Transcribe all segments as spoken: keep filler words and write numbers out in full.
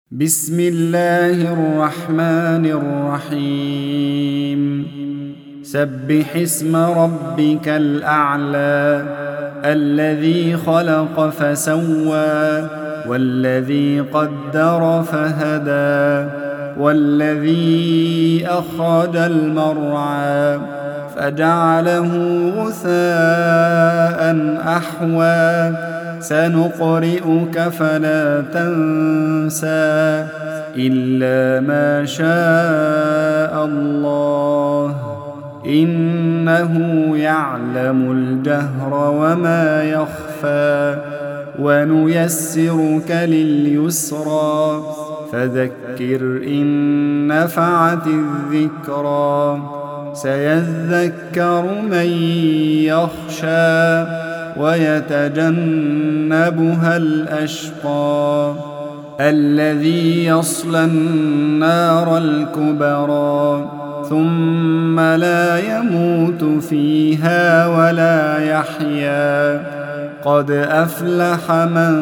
بسم الله الرحمن الرحيم سبح اسم ربك الأعلى الذي خلق فسوى والذي قدر فهدى والذي أخرج المرعى فجعله غثاء أحوى سنقرئك فلا تنسى إلا ما شاء الله إنه يعلم الجهر وما يخفى ونيسرك لليسرى فذكر إن نفعت الذكرى سيذكر من يخشى ويتجنبها الأشقى الذي يصلى النار الكبرى ثم لا يموت فيها ولا يحيا قد أفلح من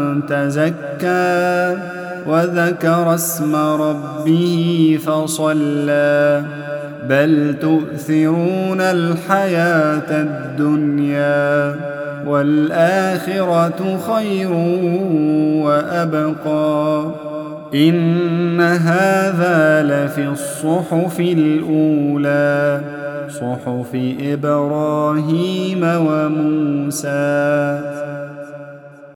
تزكى وذكر اسم ربه فصلى بل تؤثرون الحياة الدنيا والآخرة خير وأبقى إن هذا لفي الصحف الأولى صحف إبراهيم وموسى.